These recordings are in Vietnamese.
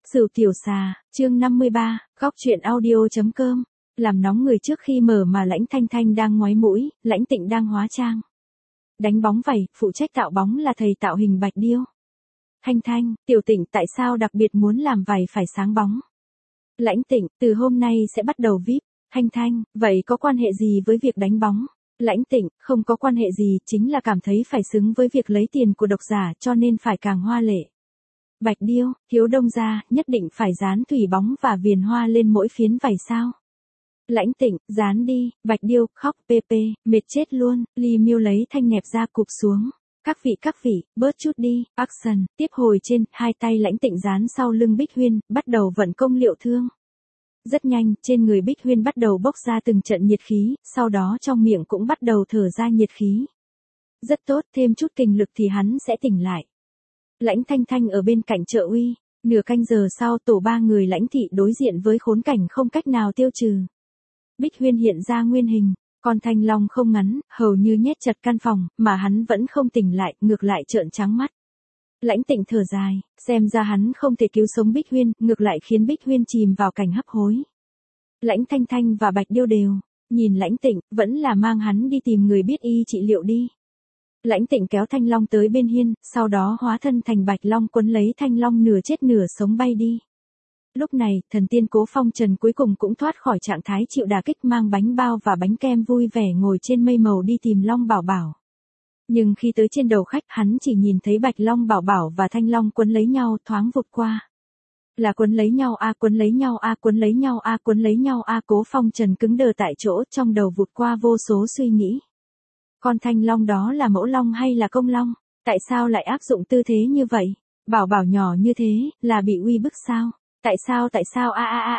Sửu tiểu xà, chương 53, góc truyện audio.com. Làm nóng người trước khi mở mà Lãnh Thanh Thanh đang ngoáy mũi, Lãnh Tịnh đang hóa trang. Đánh bóng vẩy, phụ trách tạo bóng là thầy tạo hình Bạch Điêu. Thanh Thanh, Tiểu Tịnh tại sao đặc biệt muốn làm vảy phải sáng bóng? Lãnh Tịnh, từ hôm nay sẽ bắt đầu VIP. Thanh Thanh, vậy có quan hệ gì với việc đánh bóng? Lãnh Tịnh, không có quan hệ gì, chính là cảm thấy phải xứng với việc lấy tiền của độc giả cho nên phải càng hoa lệ. Bạch Điêu, Hiếu Đông gia, nhất định phải dán thủy bóng và viền hoa lên mỗi phiến vảy sao? Lãnh Tịnh, dán đi. Bạch Điêu, khóc PP, mệt chết luôn. Ly Miêu lấy thanh nẹp ra cụp xuống. Các vị, bớt chút đi. Action, tiếp hồi trên, hai tay Lãnh Tịnh dán sau lưng Bích Huyên, bắt đầu vận công liệu thương. Rất nhanh, trên người Bích Huyên bắt đầu bốc ra từng trận nhiệt khí, sau đó trong miệng cũng bắt đầu thở ra nhiệt khí. Rất tốt, thêm chút kình lực thì hắn sẽ tỉnh lại. Lãnh Thanh Thanh ở bên cạnh trợ uy, nửa canh giờ sau tổ ba người Lãnh thị đối diện với khốn cảnh không cách nào tiêu trừ. Bích Huyên hiện ra nguyên hình, con Thanh Long không ngắn, hầu như nhét chặt căn phòng, mà hắn vẫn không tỉnh lại, ngược lại trợn trắng mắt. Lãnh Tịnh thở dài, xem ra hắn không thể cứu sống Bích Huyên, ngược lại khiến Bích Huyên chìm vào cảnh hấp hối. Lãnh Thanh Thanh và Bạch Điêu đều, nhìn Lãnh Tịnh, vẫn là mang hắn đi tìm người biết y trị liệu đi. Lãnh Tịnh kéo Thanh Long tới bên hiên, sau đó hóa thân thành Bạch Long quấn lấy Thanh Long nửa chết nửa sống bay đi. Lúc này, thần tiên Cố Phong Trần cuối cùng cũng thoát khỏi trạng thái chịu đả kích, mang bánh bao và bánh kem vui vẻ ngồi trên mây màu đi tìm Long Bảo Bảo. Nhưng khi tới trên đầu khách, hắn chỉ nhìn thấy Bạch Long Bảo Bảo và Thanh Long quấn lấy nhau thoáng vụt qua. Là quấn lấy nhau a, quấn lấy nhau a, quấn lấy nhau a, quấn lấy nhau a. Cố Phong Trần cứng đờ tại chỗ, trong đầu vụt qua vô số suy nghĩ. Con Thanh Long đó là mẫu long hay là công long? Tại sao lại áp dụng tư thế như vậy? Bảo Bảo nhỏ như thế, là bị uy bức sao? Tại sao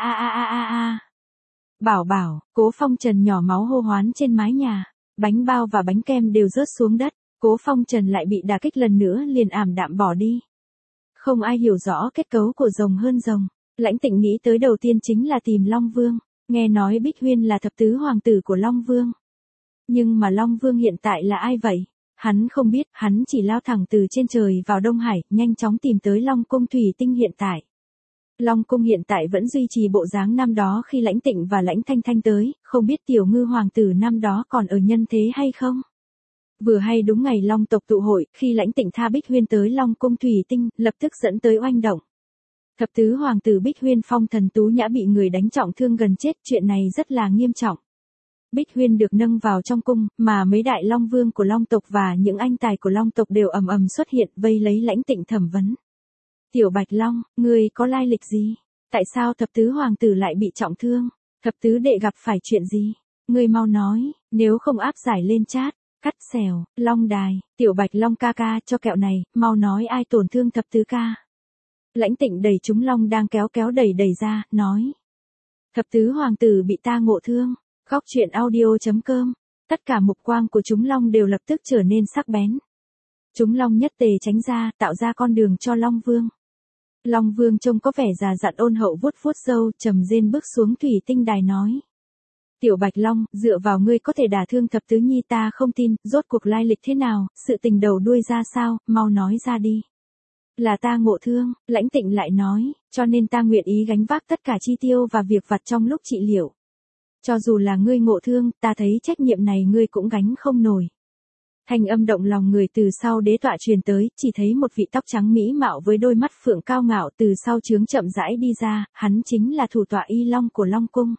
a. Bảo Bảo, Cố Phong Trần nhỏ máu hô hoán trên mái nhà, bánh bao và bánh kem đều rớt xuống đất, Cố Phong Trần lại bị đả kích lần nữa liền ảm đạm bỏ đi. Không ai hiểu rõ kết cấu của rồng hơn rồng, Lãnh Tịnh nghĩ tới đầu tiên chính là tìm Long Vương, nghe nói Bích Huyên là thập tứ hoàng tử của Long Vương. Nhưng mà Long Vương hiện tại là ai vậy? Hắn không biết, hắn chỉ lao thẳng từ trên trời vào Đông Hải, nhanh chóng tìm tới Long Cung Thủy Tinh hiện tại. Long Cung hiện tại vẫn duy trì bộ dáng năm đó khi Lãnh Tịnh và Lãnh Thanh Thanh tới, không biết tiểu ngư hoàng tử năm đó còn ở nhân thế hay không? Vừa hay đúng ngày Long tộc tụ hội, khi Lãnh Tịnh tha Bích Huyên tới Long Cung Thủy Tinh, lập tức dẫn tới oanh động. Thập tứ hoàng tử Bích Huyên Phong Thần Tú Nhã bị người đánh trọng thương gần chết, chuyện này rất là nghiêm trọng. Bích Huyên được nâng vào trong cung, mà mấy đại Long Vương của Long tộc và những anh tài của Long tộc đều ầm ầm xuất hiện, vây lấy Lãnh Tịnh thẩm vấn. Tiểu Bạch Long, ngươi có lai lịch gì? Tại sao thập tứ hoàng tử lại bị trọng thương? Thập tứ đệ gặp phải chuyện gì? Ngươi mau nói, nếu không áp giải lên chat. Cắt xèo, Long Đài, Tiểu Bạch Long ca ca cho kẹo này, mau nói ai tổn thương thập tứ ca. Lãnh Tịnh đẩy chúng Long đang kéo đẩy ra, nói. Thập tứ hoàng tử bị ta ngộ thương. Góc truyện audio.com. Tất cả mục quang của chúng Long đều lập tức trở nên sắc bén. Chúng Long nhất tề tránh ra, tạo ra con đường cho Long Vương. Long Vương trông có vẻ già dặn ôn hậu vuốt râu, trầm rên bước xuống thủy tinh đài nói. Tiểu Bạch Long, dựa vào ngươi có thể đả thương thập tứ nhi ta không tin, rốt cuộc lai lịch thế nào, sự tình đầu đuôi ra sao, mau nói ra đi. Là ta ngộ thương, Lãnh Tịnh lại nói, cho nên ta nguyện ý gánh vác tất cả chi tiêu và việc vặt trong lúc trị liệu. Cho dù là ngươi ngộ thương, ta thấy trách nhiệm này ngươi cũng gánh không nổi. Thanh âm động lòng người từ sau đế tọa truyền tới, chỉ thấy một vị tóc trắng mỹ mạo với đôi mắt phượng cao ngạo từ sau trướng chậm rãi đi ra, hắn chính là thủ tọa Y Long của Long Cung.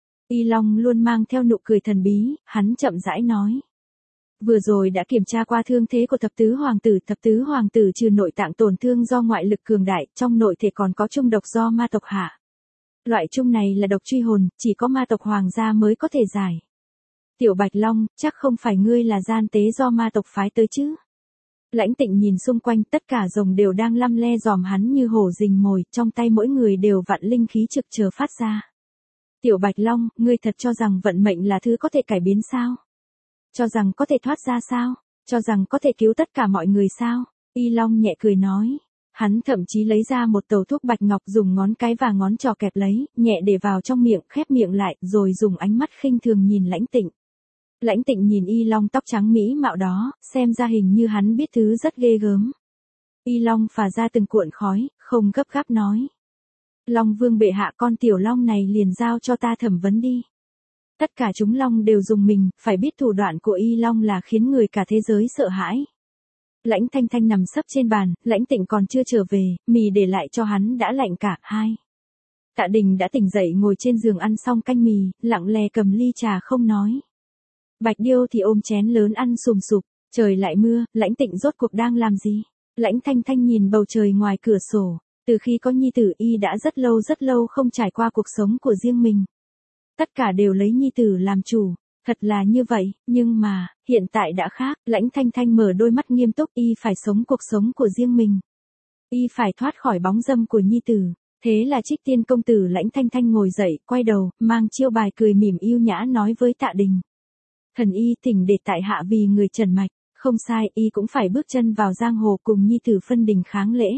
Y Long luôn mang theo nụ cười thần bí, hắn chậm rãi nói. Vừa rồi đã kiểm tra qua thương thế của thập tứ hoàng tử trừ nội tạng tổn thương do ngoại lực cường đại, trong nội thể còn có chung độc do ma tộc hạ. Loại chung này là độc truy hồn, chỉ có ma tộc hoàng gia mới có thể giải. Tiểu Bạch Long, chắc không phải ngươi là gian tế do ma tộc phái tới chứ? Lãnh Tịnh nhìn xung quanh, tất cả rồng đều đang lăm le dòm hắn như hổ rình mồi, trong tay mỗi người đều vặn linh khí trực chờ phát ra. Tiểu Bạch Long, ngươi thật cho rằng vận mệnh là thứ có thể cải biến sao? Cho rằng có thể thoát ra sao? Cho rằng có thể cứu tất cả mọi người sao? Y Long nhẹ cười nói. Hắn thậm chí lấy ra một tàu thuốc bạch ngọc dùng ngón cái và ngón trỏ kẹp lấy, nhẹ để vào trong miệng, khép miệng lại, rồi dùng ánh mắt khinh thường nhìn Lãnh Tịnh. Lãnh Tịnh nhìn Y Long tóc trắng mỹ mạo đó, xem ra hình như hắn biết thứ rất ghê gớm. Y Long phả ra từng cuộn khói, không gấp gáp nói. Long Vương bệ hạ, con tiểu long này liền giao cho ta thẩm vấn đi. Tất cả chúng long đều dùng mình, phải biết thủ đoạn của Y Long là khiến người cả thế giới sợ hãi. Lãnh Thanh Thanh nằm sấp trên bàn, Lãnh Tịnh còn chưa trở về, mì để lại cho hắn đã lạnh cả. Hai. Tạ Đình đã tỉnh dậy ngồi trên giường ăn xong canh mì, lặng lẽ cầm ly trà không nói. Bạch Điêu thì ôm chén lớn ăn sùm sụp, trời lại mưa, Lãnh Tịnh rốt cuộc đang làm gì? Lãnh Thanh Thanh nhìn bầu trời ngoài cửa sổ, từ khi có nhi tử y đã rất lâu không trải qua cuộc sống của riêng mình. Tất cả đều lấy nhi tử làm chủ, thật là như vậy, nhưng mà, hiện tại đã khác, Lãnh Thanh Thanh mở đôi mắt nghiêm túc, y phải sống cuộc sống của riêng mình. Y phải thoát khỏi bóng dâm của nhi tử. Thế là Trích Tiên công tử Lãnh Thanh Thanh ngồi dậy, quay đầu, mang chiêu bài cười mỉm yêu nhã nói với Tạ Đình. Thần y thỉnh để tại hạ vì người trần mạch, không sai, y cũng phải bước chân vào giang hồ cùng nhi tử phân đình kháng lễ.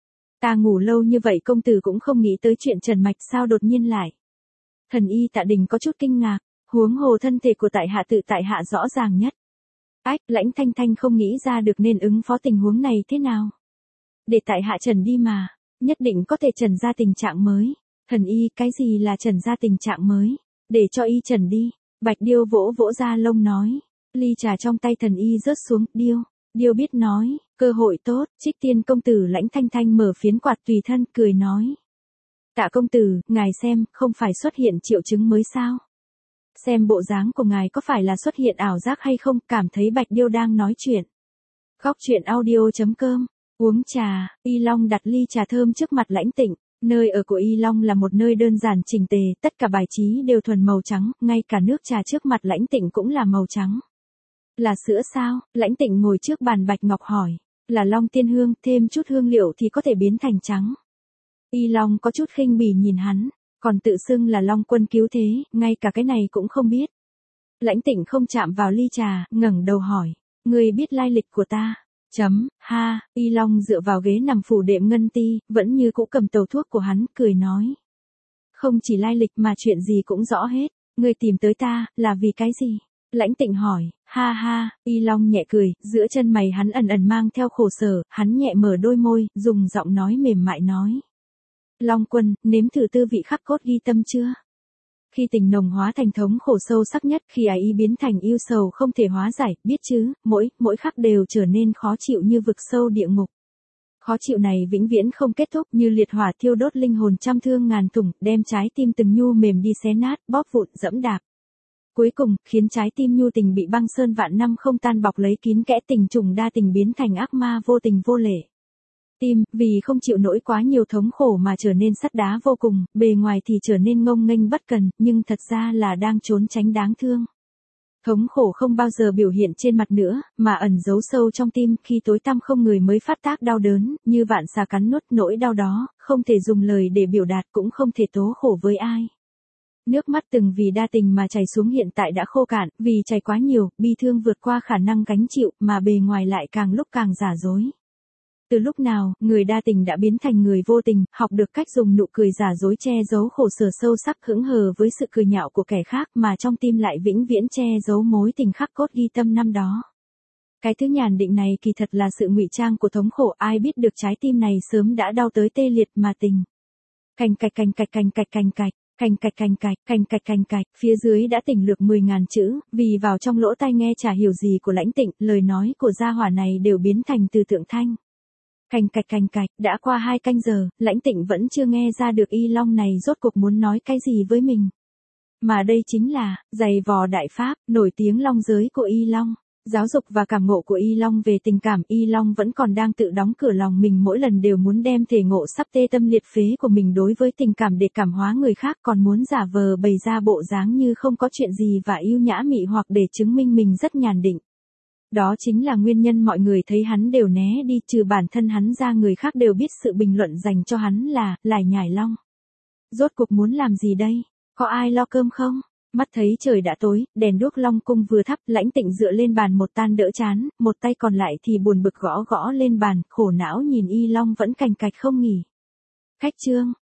Ta ngủ lâu như vậy công tử cũng không nghĩ tới chuyện trần mạch sao đột nhiên lại. Thần y Tạ Đình có chút kinh ngạc, huống hồ thân thể của tại hạ tự tại hạ rõ ràng nhất. Ách, Lãnh Thanh Thanh không nghĩ ra được nên ứng phó tình huống này thế nào. Để tại hạ trần đi mà, nhất định có thể trần ra tình trạng mới. Thần y, cái gì là trần ra tình trạng mới? Để cho y trần đi. Bạch Điêu vỗ vỗ ra lông nói. Ly trà trong tay thần y rớt xuống, Điêu biết nói, cơ hội tốt. Trích Tiên công tử Lãnh Thanh Thanh mở phiến quạt tùy thân, cười nói. Tạ công tử, ngài xem, không phải xuất hiện triệu chứng mới sao? Xem bộ dáng của ngài có phải là xuất hiện ảo giác hay không, cảm thấy Bạch Điêu đang nói chuyện. Góc truyện audio.com. Uống trà, Y Long đặt ly trà thơm trước mặt Lãnh Tịnh. Nơi ở của Y Long là một nơi đơn giản chỉnh tề, tất cả bài trí đều thuần màu trắng, ngay cả nước trà trước mặt Lãnh Tịnh cũng là màu trắng. Là sữa sao? Lãnh Tịnh ngồi trước bàn bạch ngọc hỏi. Là Long tiên hương, thêm chút hương liệu thì có thể biến thành trắng. Y Long có chút khinh bỉ nhìn hắn, còn tự xưng là Long quân cứu thế, ngay cả cái này cũng không biết. Lãnh Tịnh không chạm vào ly trà, ngẩng đầu hỏi. Ngươi biết lai lịch của ta? Ha, Y Long dựa vào ghế nằm phủ đệm ngân ti, vẫn như cũ cầm tàu thuốc của hắn, cười nói. Không chỉ lai lịch mà chuyện gì cũng rõ hết, ngươi tìm tới ta, là vì cái gì? Lãnh Tịnh hỏi, ha, Y Long nhẹ cười, giữa chân mày hắn ẩn mang theo khổ sở, hắn nhẹ mở đôi môi, dùng giọng nói mềm mại nói. Long quân, nếm thử tư vị khắc cốt ghi tâm chưa? Khi tình nồng hóa thành thống khổ sâu sắc nhất, khi ái ý biến thành yêu sầu không thể hóa giải, biết chứ, mỗi khắc đều trở nên khó chịu như vực sâu địa ngục. Khó chịu này vĩnh viễn không kết thúc, như liệt hỏa thiêu đốt linh hồn trăm thương ngàn thủng, đem trái tim từng nhu mềm đi xé nát, bóp vụn, dẫm đạp. Cuối cùng, khiến trái tim nhu tình bị băng sơn vạn năm không tan bọc lấy kín kẽ, tình trùng đa tình biến thành ác ma vô tình vô lễ. Tim, vì không chịu nổi quá nhiều thống khổ mà trở nên sắt đá vô cùng, bề ngoài thì trở nên ngông nghênh bất cần, nhưng thật ra là đang trốn tránh đáng thương. Thống khổ không bao giờ biểu hiện trên mặt nữa, mà ẩn giấu sâu trong tim, khi tối tăm không người mới phát tác đau đớn, như vạn xà cắn nuốt, nỗi đau đó, không thể dùng lời để biểu đạt, cũng không thể tố khổ với ai. Nước mắt từng vì đa tình mà chảy xuống hiện tại đã khô cạn, vì chảy quá nhiều, bi thương vượt qua khả năng gánh chịu, mà bề ngoài lại càng lúc càng giả dối. Từ lúc nào, người đa tình đã biến thành người vô tình, học được cách dùng nụ cười giả dối che giấu khổ sở sâu sắc, hững hờ với sự cười nhạo của kẻ khác, mà trong tim lại vĩnh viễn che giấu mối tình khắc cốt ghi tâm năm đó. Cái thứ nhàn định này kỳ thật là sự ngụy trang của thống khổ, ai biết được trái tim này sớm đã đau tới tê liệt mà tình. Cành cạch, phía dưới đã tỉnh lược 10.000 chữ, vì vào trong lỗ tai nghe chả hiểu gì của Lãnh Tịnh, lời nói của gia hỏa này đều biến thành từ tượng thanh. Cành cạch, đã qua 2 canh giờ, Lãnh Tịnh vẫn chưa nghe ra được Y Long này rốt cuộc muốn nói cái gì với mình. Mà đây chính là, giày vò đại pháp, nổi tiếng long giới của Y Long. Giáo dục và cảm ngộ của Y Long về tình cảm, Y Long vẫn còn đang tự đóng cửa lòng mình, mỗi lần đều muốn đem thể ngộ sắp tê tâm liệt phế của mình đối với tình cảm để cảm hóa người khác, còn muốn giả vờ bày ra bộ dáng như không có chuyện gì và yêu nhã mị hoặc để chứng minh mình rất nhàn định. Đó chính là nguyên nhân mọi người thấy hắn đều né đi, trừ bản thân hắn ra người khác đều biết sự bình luận dành cho hắn là, lải nhải long. Rốt cuộc muốn làm gì đây? Có ai lo cơm không? Mắt thấy trời đã tối, đèn đuốc Long cung vừa thắp, Lãnh Tịnh dựa lên bàn một tan đỡ chán, một tay còn lại thì buồn bực gõ lên bàn, khổ não nhìn Y Long vẫn cành cạch không nghỉ. Khách trương,